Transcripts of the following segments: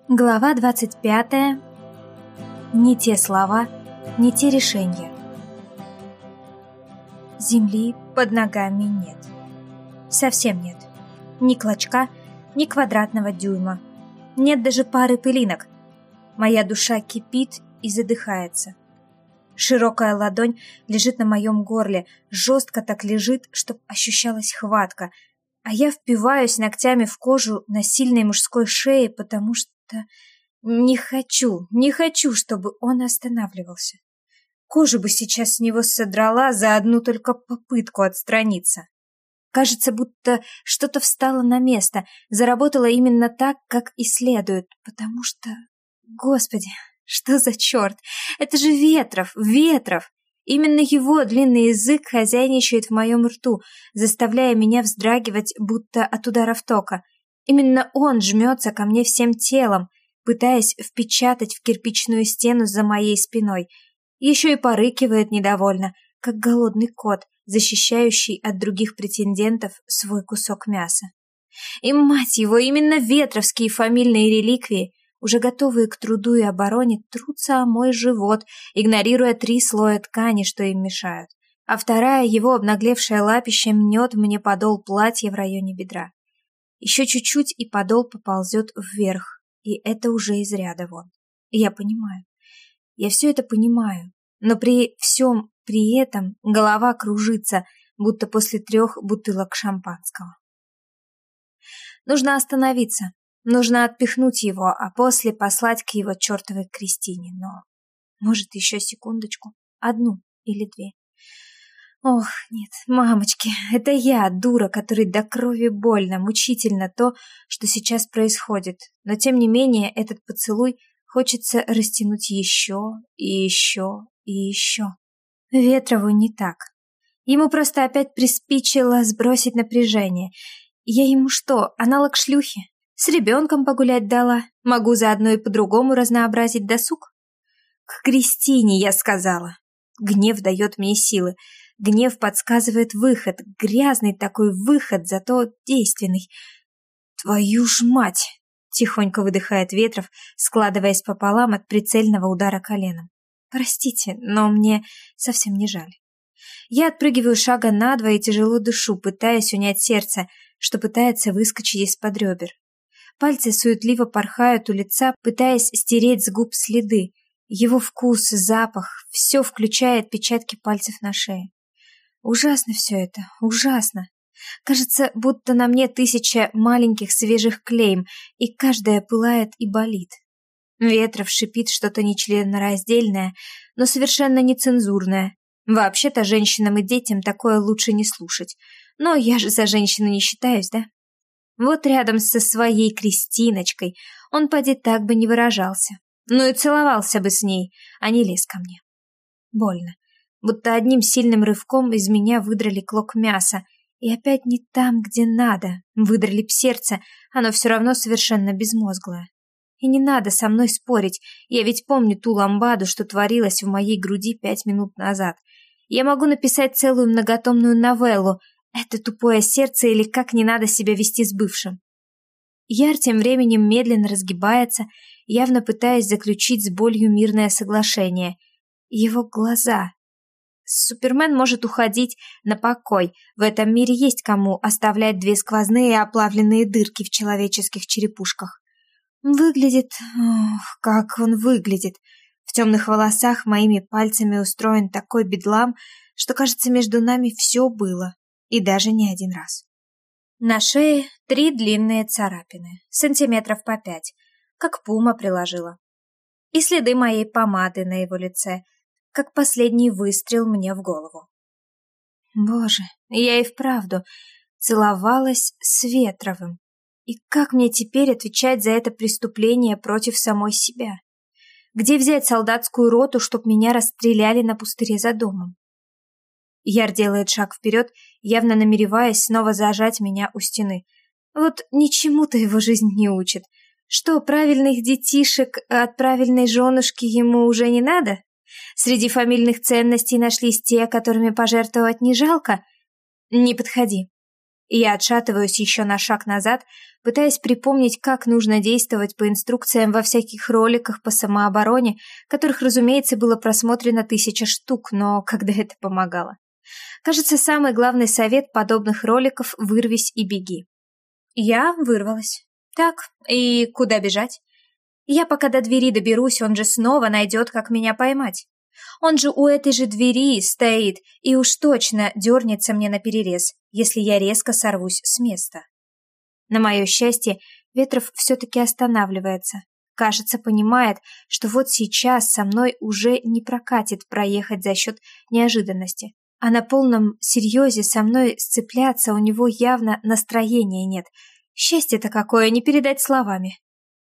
Глава 25. Не те слова, не те решения. Земли под ногами нет. Совсем нет. Ни клочка, ни квадратного дюйма. Нет даже пары пылинок. Моя душа кипит и задыхается. Широкая ладонь лежит на моем горле, жестко так лежит, чтоб ощущалась хватка, а я впиваюсь ногтями в кожу на сильной мужской шее, потому что не хочу, чтобы он останавливался. Кожу бы сейчас с него содрала за одну только попытку отстраниться. Кажется, будто что-то встало на место, заработало именно так, как и следует, потому что... Господи, что за черт? Это же Ветров! Именно его длинный язык хозяйничает в моем рту, заставляя меня вздрагивать, будто от ударов тока. Именно он жмется ко мне всем телом, пытаясь впечатать в кирпичную стену за моей спиной. Еще и порыкивает недовольно, как голодный кот, защищающий от других претендентов свой кусок мяса. И, мать его, именно ветровские фамильные реликвии, уже готовые к труду и обороне, трутся о мой живот, игнорируя 3 слоя ткани, что им мешают. А вторая, его обнаглевшая лапища, мнет мне подол платья в районе бедра. Еще чуть-чуть, и подол поползет вверх, и это уже из ряда вон. Я понимаю. Я все это понимаю, но при всем при этом голова кружится, будто после 3 бутылок шампанского. Нужно остановиться. Нужно отпихнуть его, а после послать к его чертовой Кристине. Но, может, еще секундочку, 1 или 2. Ох, нет, мамочки, это я, дура, которой до крови больно, мучительно то, что сейчас происходит. Но, тем не менее, этот поцелуй хочется растянуть еще и еще и еще. Ветрову не так. Ему просто опять приспичило сбросить напряжение. Я ему что, аналог шлюхи? С ребенком погулять дала, могу заодно и по-другому разнообразить досуг. К Кристине, я сказала. Гнев дает мне силы. Гнев подсказывает выход, грязный такой выход, зато действенный. Твою ж мать! Тихонько выдыхает Ветров, складываясь пополам от прицельного удара коленом. Простите, но мне совсем не жаль. Я отпрыгиваю шага на 2 и тяжело дышу, пытаясь унять сердце, что пытается выскочить из-под ребер. Пальцы суетливо порхают у лица, пытаясь стереть с губ следы. Его вкус, запах, все включая отпечатки пальцев на шее. Ужасно все это, ужасно. Кажется, будто на мне 1000 маленьких свежих клейм, и каждая пылает и болит. Ветров шипит что-то нечленораздельное, но совершенно нецензурное. Вообще-то женщинам и детям такое лучше не слушать. Но я же за женщину не считаюсь, да? Вот рядом со своей Кристиночкой он поди так бы не выражался. Ну и целовался бы с ней, а не лез ко мне. Больно. Будто одним сильным рывком из меня выдрали клок мяса. И опять не там, где надо. Выдрали б сердце, оно все равно совершенно безмозглое. И не надо со мной спорить, я ведь помню ту ламбаду, что творилась в моей груди 5 минут назад. Я могу написать целую многотомную новеллу «Это тупое сердце» или «Как не надо себя вести с бывшим». Яр тем временем медленно разгибается, явно пытаясь заключить с болью мирное соглашение. Его глаза. Супермен может уходить на покой. В этом мире есть кому оставлять 2 сквозные оплавленные дырки в человеческих черепушках. Выглядит... Ох, как он выглядит. В темных волосах моими пальцами устроен такой бедлам, что, кажется, между нами все было. И даже не 1 раз. На шее 3 длинные царапины, сантиметров по 5, как пума приложила. И следы моей помады на его лице, как последний выстрел мне в голову. Боже, я и вправду целовалась с Ветровым. И как мне теперь отвечать за это преступление против самой себя? Где взять солдатскую роту, чтоб меня расстреляли на пустыре за домом? Яр делает шаг вперед, явно намереваясь снова зажать меня у стены. Вот ничему-то его жизнь не учит. Что, правильных детишек от правильной женушки ему уже не надо? Среди фамильных ценностей нашлись те, которыми пожертвовать не жалко? Не подходи. И я отшатываюсь еще на шаг назад, пытаясь припомнить, как нужно действовать по инструкциям во всяких роликах по самообороне, которых, разумеется, было просмотрено 1000 штук, но когда это помогало? Кажется, самый главный совет подобных роликов — вырвись и беги. Я вырвалась. Так, и куда бежать? Я пока до двери доберусь, он же снова найдет, как меня поймать. Он же у этой же двери стоит и уж точно дернется мне наперерез, если я резко сорвусь с места. На мое счастье, Ветров все-таки останавливается. Кажется, понимает, что вот сейчас со мной уже не прокатит проехать за счет неожиданности. А на полном серьезе со мной сцепляться у него явно настроения нет. Счастье-то какое, не передать словами.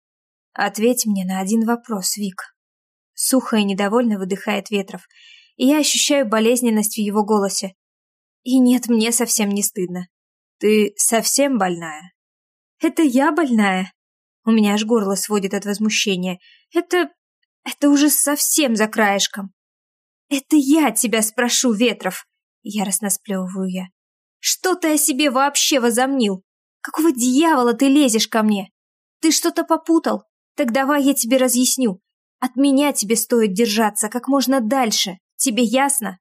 Ответь мне на один вопрос, Вик. Сухо и недовольно выдыхает Ветров, и я ощущаю болезненность в его голосе. И нет, мне совсем не стыдно. Ты совсем больная? Это я больная? У меня аж горло сводит от возмущения. Это уже совсем за краешком. Это я тебя спрошу, Ветров. Яростно сплевываю я. Что ты о себе вообще возомнил? Какого дьявола ты лезешь ко мне? Ты что-то попутал? Так давай я тебе разъясню. От меня тебе стоит держаться как можно дальше. Тебе ясно?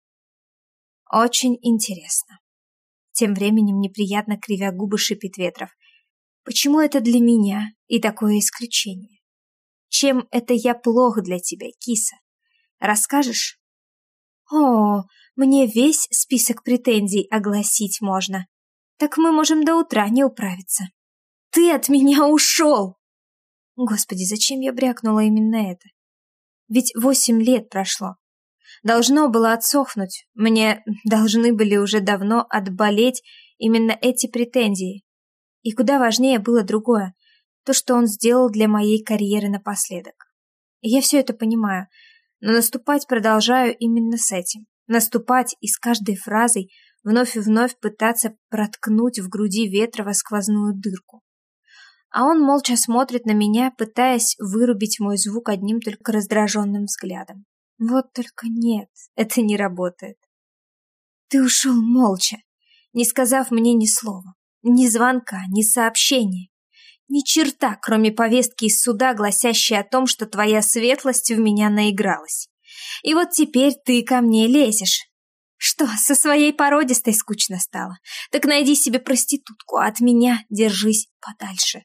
Очень интересно. Тем временем неприятно кривя губы шипит Ветров. Почему это для меня и такое исключение? Чем это я плох для тебя, киса? Расскажешь? О, мне весь список претензий огласить можно. Так мы можем до утра не управиться. Ты от меня ушел! Господи, зачем я брякнула именно это? Ведь 8 лет прошло. Должно было отсохнуть. Мне должны были уже давно отболеть именно эти претензии. И куда важнее было другое. То, что он сделал для моей карьеры напоследок. И я все это понимаю. Но наступать продолжаю именно с этим. Наступать и с каждой фразой вновь и вновь пытаться проткнуть в груди Ветрова сквозную дырку. А он молча смотрит на меня, пытаясь вырубить мой звук одним только раздраженным взглядом. Вот только нет, это не работает. Ты ушел молча, не сказав мне ни слова, ни звонка, ни сообщения, ни черта, кроме повестки из суда, гласящей о том, что твоя светлость в меня наигралась. И вот теперь ты ко мне лезешь. Что, со своей породистой скучно стало? Так найди себе проститутку, а от меня держись подальше.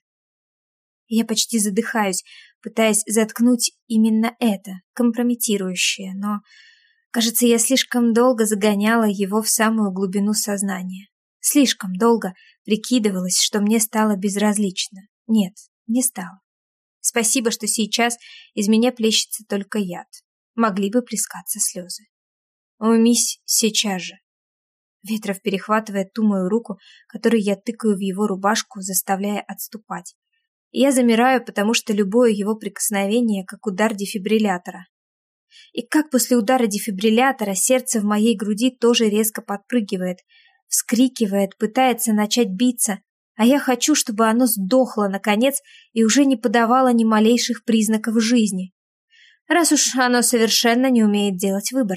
Я почти задыхаюсь, пытаясь заткнуть именно это, компрометирующее, но, кажется, я слишком долго загоняла его в самую глубину сознания. Слишком долго прикидывалась, что мне стало безразлично. Нет, не стало. Спасибо, что сейчас из меня плещется только яд. Могли бы плескаться слезы. Уймись сейчас же. Ветров перехватывает ту мою руку, которой я тыкаю в его рубашку, заставляя отступать. И я замираю, потому что любое его прикосновение как удар дефибриллятора. И как после удара дефибриллятора сердце в моей груди тоже резко подпрыгивает, вскрикивает, пытается начать биться, а я хочу, чтобы оно сдохло, наконец, и уже не подавало ни малейших признаков жизни. Раз уж оно совершенно не умеет делать выбор.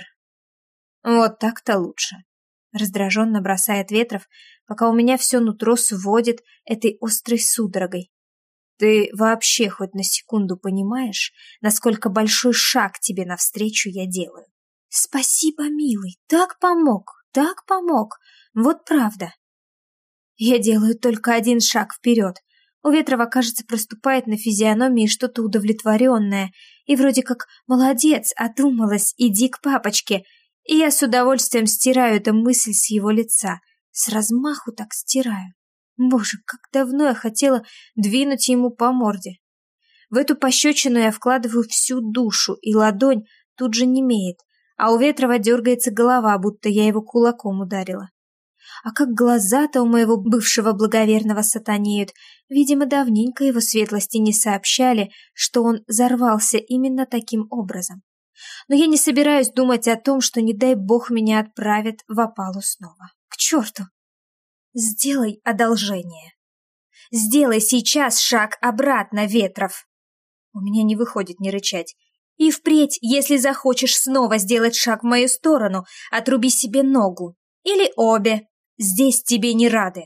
Вот так-то лучше. Раздраженно бросает Ветров, пока у меня все нутро сводит этой острой судорогой. Ты вообще хоть на секунду понимаешь, насколько большой шаг тебе навстречу я делаю? Спасибо, милый, так помог, вот правда. Я делаю только один шаг вперед. У Ветрова, кажется, проступает на физиономии что-то удовлетворенное, и вроде как «молодец, одумалась, иди к папочке», и я с удовольствием стираю эту мысль с его лица, с размаху так стираю. Боже, как давно я хотела двинуть ему по морде. В эту пощечину я вкладываю всю душу, и ладонь тут же немеет, а у Ветрова дергается голова, будто я его кулаком ударила. А как глаза-то у моего бывшего благоверного сатанеют, видимо, давненько его светлости не сообщали, что он взорвался именно таким образом. Но я не собираюсь думать о том, что, не дай бог, меня отправят в опалу снова. К черту! Сделай одолжение. Сделай сейчас шаг обратно, Ветров. У меня не выходит не рычать. И впредь, если захочешь снова сделать шаг в мою сторону, отруби себе ногу. Или обе. Здесь тебе не рады.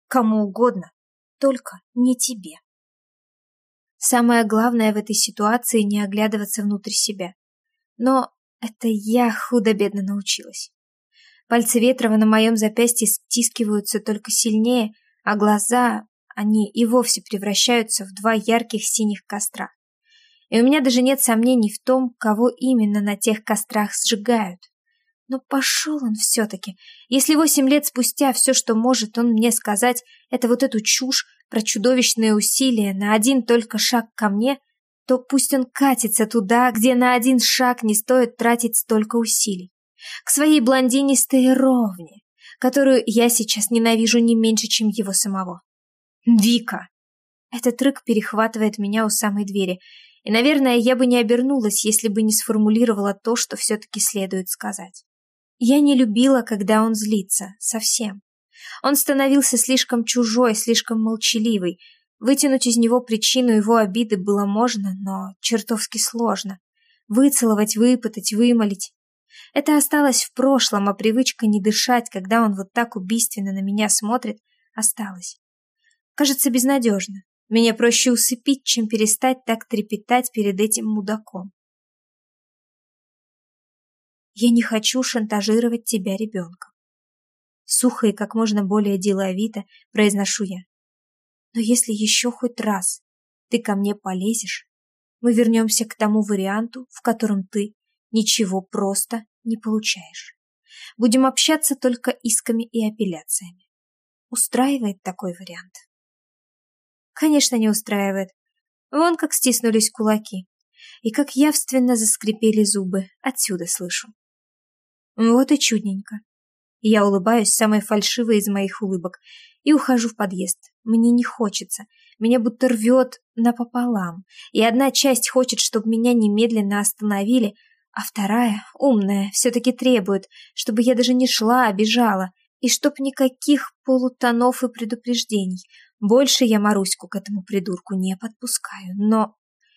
кому угодно, только не тебе. Самое главное в этой ситуации не оглядываться внутрь себя. Но это я худо-бедно научилась. Пальцы Ветрова на моем запястье стискиваются только сильнее, а глаза, они и вовсе превращаются в два ярких синих костра. И у меня даже нет сомнений в том, кого именно на тех кострах сжигают. Но пошел он все-таки. Если 8 лет спустя все, что может он мне сказать, это вот эту чушь про чудовищные усилия на один только шаг ко мне, то пусть он катится туда, где на один шаг не стоит тратить столько усилий. К своей блондинистой ровне, которую я сейчас ненавижу не меньше, чем его самого. Вика! Этот рык перехватывает меня у самой двери, и, наверное, я бы не обернулась, если бы не сформулировала то, что все-таки следует сказать. Я не любила, когда он злится, совсем. Он становился слишком чужой, слишком молчаливый. Вытянуть из него причину его обиды было можно, но чертовски сложно. Выцеловать, выпытать, вымолить. Это осталось в прошлом, а привычка не дышать, когда он вот так убийственно на меня смотрит, осталась. Кажется, безнадежно. Меня проще усыпить, чем перестать так трепетать перед этим мудаком. Я не хочу шантажировать тебя ребенком. Сухо и как можно более деловито произношу я. Но если еще хоть раз ты ко мне полезешь, мы вернемся к тому варианту, в котором ты ничего просто не получаешь. Будем общаться только исками и апелляциями. Устраивает такой вариант? Конечно, не устраивает. Вон как стиснулись кулаки. И как явственно заскрипели зубы. Отсюда слышу. Вот и чудненько. Я улыбаюсь самой фальшивой из моих улыбок и ухожу в подъезд. Мне не хочется. Меня будто рвет напополам. И одна часть хочет, чтобы меня немедленно остановили, а вторая, умная, все-таки требует, чтобы я даже не шла, а бежала, и чтоб никаких полутонов и предупреждений. Больше я Маруську к этому придурку не подпускаю, но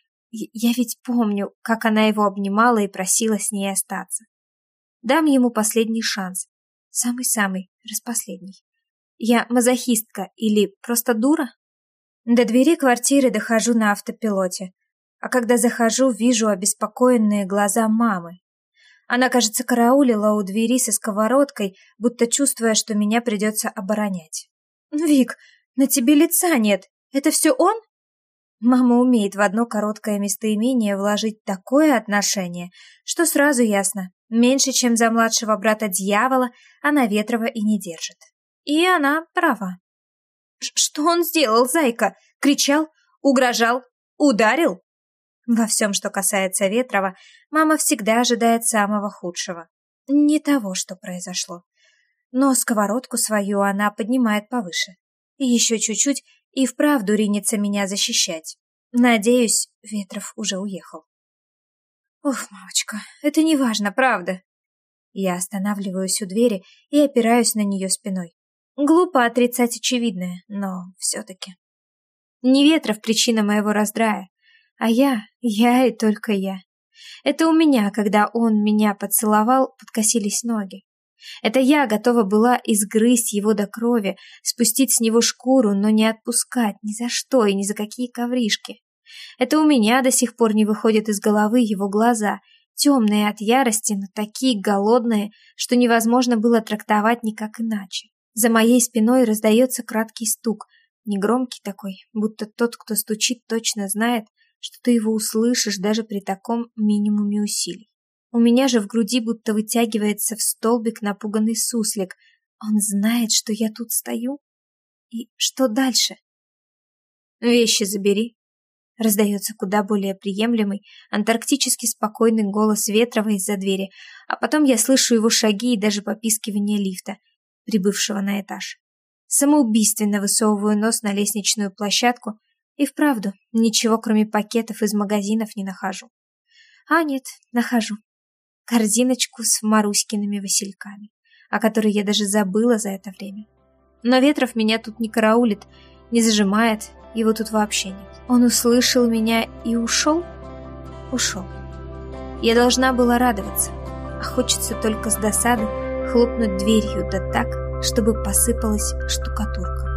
я ведь помню, как она его обнимала и просила с ней остаться. Дам ему последний шанс. Самый-самый, распоследний. Я мазохистка или просто дура? До двери квартиры дохожу на автопилоте. А когда захожу, вижу обеспокоенные глаза мамы. Она, кажется, караулила у двери со сковородкой, будто чувствуя, что меня придется оборонять. «Вик, на тебе лица нет. Это все он?» Мама умеет в одно короткое местоимение вложить такое отношение, что сразу ясно, меньше, чем за младшего брата дьявола, она Ветрова и не держит. И она права. «Что он сделал, зайка? Кричал? Угрожал? Ударил?» Во всем, что касается Ветрова, мама всегда ожидает самого худшего. Не того, что произошло. Но сковородку свою она поднимает повыше. И еще чуть-чуть и вправду ринется меня защищать. Надеюсь, Ветров уже уехал. Ух, мамочка, это не важно, правда. Я останавливаюсь у двери и опираюсь на нее спиной. Глупо отрицать очевидное, но все-таки. Не Ветров причина моего раздрая, а я и только я. Это у меня, когда он меня поцеловал, подкосились ноги. Это я готова была изгрызть его до крови, спустить с него шкуру, но не отпускать ни за что и ни за какие ковришки. Это у меня до сих пор не выходят из головы его глаза, темные от ярости, но такие голодные, что невозможно было трактовать никак иначе. За моей спиной раздается краткий стук, негромкий такой, будто тот, кто стучит, точно знает, что ты его услышишь даже при таком минимуме усилий. У меня же в груди будто вытягивается в столбик напуганный суслик. Он знает, что я тут стою? И что дальше? «Вещи забери», — раздается куда более приемлемый, антарктически спокойный голос Ветрова из-за двери, а потом я слышу его шаги и даже попискивание лифта, прибывшего на этаж. Самоубийственно высовываю нос на лестничную площадку и вправду ничего, кроме пакетов из магазинов, не нахожу. А нет, нахожу. Корзиночку с Маруськиными васильками, о которой я даже забыла за это время. Но Ветров меня тут не караулит, не зажимает, его тут вообще нет. Он услышал меня и ушел? Ушел. Я должна была радоваться, а хочется только с досады хлопнуть дверью да так, чтобы посыпалась штукатурка.